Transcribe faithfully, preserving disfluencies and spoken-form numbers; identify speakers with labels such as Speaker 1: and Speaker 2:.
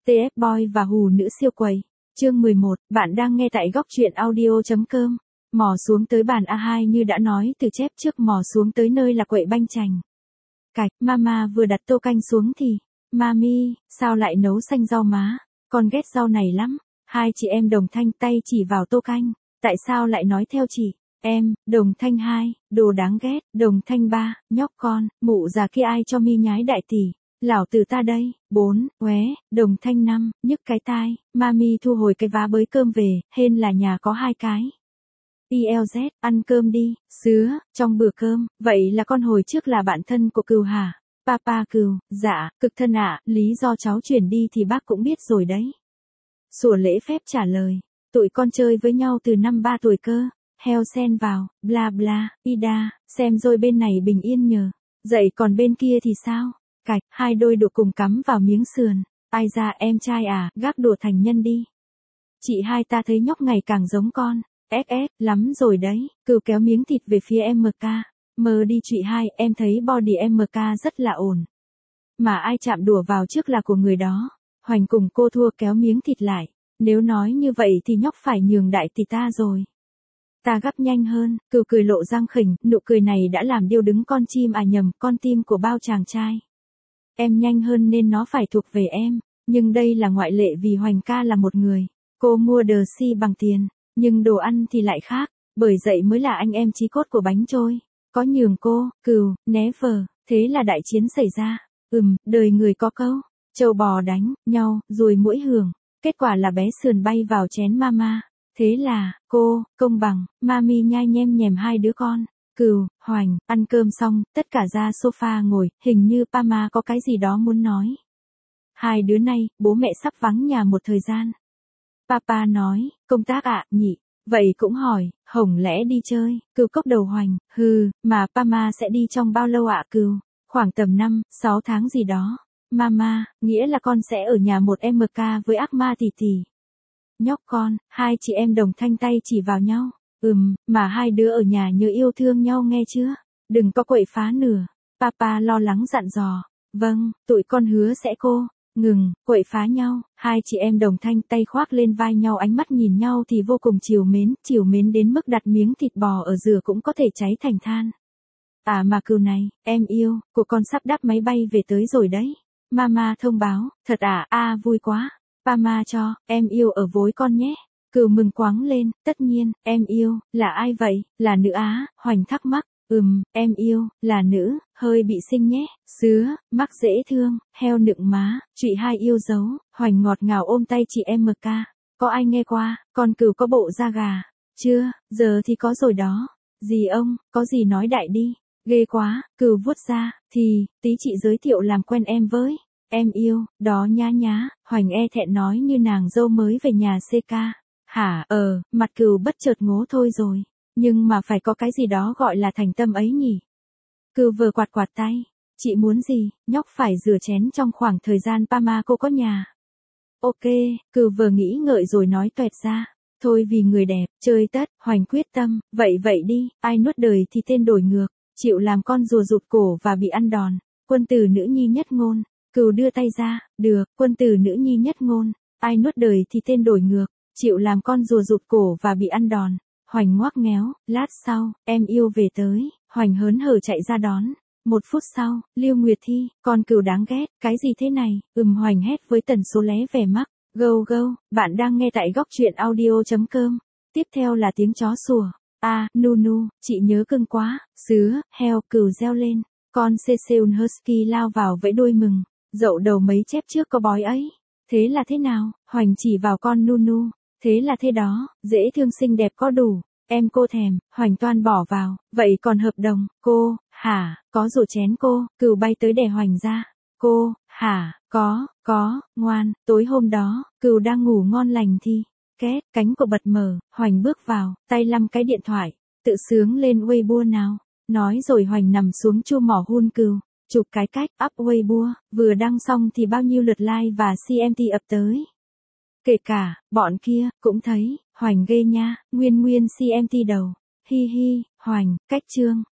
Speaker 1: tê ép Boy và Hù nữ siêu quầy. Chương mười một, bạn đang nghe tại góc truyện audio chấm com. Mò xuống tới bàn a hai như đã nói từ chép trước, mò xuống tới nơi là quậy banh chành. Cạch, mama vừa đặt tô canh xuống thì, Mami, sao lại nấu xanh rau má? Con ghét rau này lắm. Hai chị em Đồng Thanh tay chỉ vào tô canh. Tại sao lại nói theo chị? Em, Đồng Thanh hai, đồ đáng ghét. Đồng Thanh ba, nhóc con, mụ già kia ai cho mi nhái đại tỷ. Lão tử ta đây. Bốn, ué, Đồng Thanh năm, nhức cái tai. Mami thu hồi cái vá bới cơm về, hên là nhà có hai cái. i lờ dét, ăn cơm đi, sứa, trong bữa cơm. Vậy là con hồi trước là bạn thân của Cừu hả? Papa Cừu, dạ, cực thân ạ, lý do cháu chuyển đi thì bác cũng biết rồi đấy. Sủa lễ phép trả lời, tụi con chơi với nhau từ năm ba tuổi cơ. Heo xen vào, bla bla, ida, xem rồi bên này bình yên nhờ. Dậy còn bên kia thì sao? Cạch, hai đôi đũa cùng cắm vào miếng sườn. Ai ra em trai à, gác đũa thành nhân đi. Chị hai ta thấy nhóc ngày càng giống con. ét ét, lắm rồi đấy. Cừu kéo miếng thịt về phía em ca. Mờ đi chị hai, em thấy body em ca rất là ổn. Mà ai chạm đũa vào trước là của người đó. Hoành cùng cô thua kéo miếng thịt lại. Nếu nói như vậy thì nhóc phải nhường đại tỷ ta rồi. Ta gắp nhanh hơn, Cừu cười lộ răng khỉnh, nụ cười này đã làm điêu đứng con chim à nhầm, con tim của bao chàng trai. Em nhanh hơn nên nó phải thuộc về em, nhưng đây là ngoại lệ vì Hoành ca là một người. Cô mua đờ si bằng tiền, nhưng đồ ăn thì lại khác, bởi vậy mới là anh em chí cốt của bánh trôi. Có nhường cô, Cừu, né vờ, thế là đại chiến xảy ra. Ừm, đời người có câu, trâu bò đánh nhau, ruồi muỗi hưởng. Kết quả là bé sườn bay vào chén mama. Thế là, cô, công bằng, Mami nhai nhem nhèm hai đứa con. Cừu, Hoành, ăn cơm xong, tất cả ra sofa ngồi, hình như Pama có cái gì đó muốn nói. Hai đứa này, bố mẹ sắp vắng nhà một thời gian. Papa nói, công tác ạ, nhị. Vậy cũng hỏi, Hồng lẽ đi chơi, Cừu cốc đầu Hoành, hừ, mà Pama sẽ đi trong bao lâu ạ Cừu? Khoảng tầm năm, sáu tháng gì đó. Mama, nghĩa là con sẽ ở nhà một em ca với ác ma tỷ tỷ. Nhóc con, hai chị em Đồng Thanh tay chỉ vào nhau. Ừm, mà hai đứa ở nhà nhớ yêu thương nhau nghe chưa? Đừng có quậy phá nửa. Papa lo lắng dặn dò. Vâng, tụi con hứa sẽ cô. Ngừng, quậy phá nhau. Hai chị em Đồng Thanh tay khoác lên vai nhau, ánh mắt nhìn nhau thì vô cùng trìu mến, trìu mến đến mức đặt miếng thịt bò ở dừa cũng có thể cháy thành than. À mà Cừu này, em yêu, của con sắp đáp máy bay về tới rồi đấy. Mama thông báo, thật à, a vui quá. Pama cho, em yêu ở với con nhé. Cừu mừng quáng lên, tất nhiên, em yêu, là ai vậy, là nữ á, Hoành thắc mắc, ừm, em yêu, là nữ, hơi bị xinh nhé, sứa, mắc dễ thương, heo nựng má, chị hai yêu dấu, Hoành ngọt ngào ôm tay chị em ca. Có ai nghe qua, con Cừu có bộ da gà, chưa, giờ thì có rồi đó, gì ông, có gì nói đại đi, ghê quá, Cừu vuốt ra, thì, tí chị giới thiệu làm quen em với. Em yêu, đó nhá nhá, Hoành e thẹn nói như nàng dâu mới về nhà xê ca. Hả, ờ, mặt Cừu bất chợt ngố thôi rồi. Nhưng mà phải có cái gì đó gọi là thành tâm ấy nhỉ. Cừu vừa quạt quạt tay. Chị muốn gì, nhóc phải rửa chén trong khoảng thời gian Pama cô có nhà. Ok, Cừu vừa nghĩ ngợi rồi nói toẹt ra. Thôi vì người đẹp, chơi tất, Hoành quyết tâm, vậy vậy đi, ai nuốt đời thì tên đổi ngược. Chịu làm con rùa rụt cổ và bị ăn đòn. Quân tử nữ nhi nhất ngôn. Cừu đưa tay ra, được, quân tử nữ nhi nhất ngôn, ai nuốt đời thì tên đổi ngược, chịu làm con rùa rụt cổ và bị ăn đòn. Hoành ngoác ngéo, lát sau, em yêu về tới, Hoành hớn hở chạy ra đón. Một phút sau, Lưu Nguyệt Thi, con Cừu đáng ghét, cái gì thế này, ừm Hoành hét với tần số lé vẻ mắc, gâu gâu, bạn đang nghe tại góc truyện audio chấm com. Tiếp theo là tiếng chó sủa, a, nu nu, chị nhớ cưng quá, sứa, heo, Cừu reo lên, con Seseun Husky lao vào vẫy đuôi mừng. Dậu đầu mấy chép trước có bói ấy. Thế là thế nào? Hoành chỉ vào con Nunu. Thế là thế đó, dễ thương xinh đẹp có đủ. Em cô thèm, Hoành toan bỏ vào. Vậy còn hợp đồng, cô, hả, có rổ chén cô, Cừu bay tới đè Hoành ra. Cô, hả, có, có, ngoan, tối hôm đó, Cừu đang ngủ ngon lành thì. Két, cánh của bật mở, Hoành bước vào, tay lăm cái điện thoại. Tự sướng lên Weibo nào. Nói rồi Hoành nằm xuống chu mỏ hun Cừu. Chụp cái cách up Weibo, vừa đăng xong thì bao nhiêu lượt like và xê em tê ập tới. Kể cả, bọn kia, cũng thấy, Hoành ghê nha, nguyên nguyên xê em tê đầu. Hi hi, Hoành, cách chương.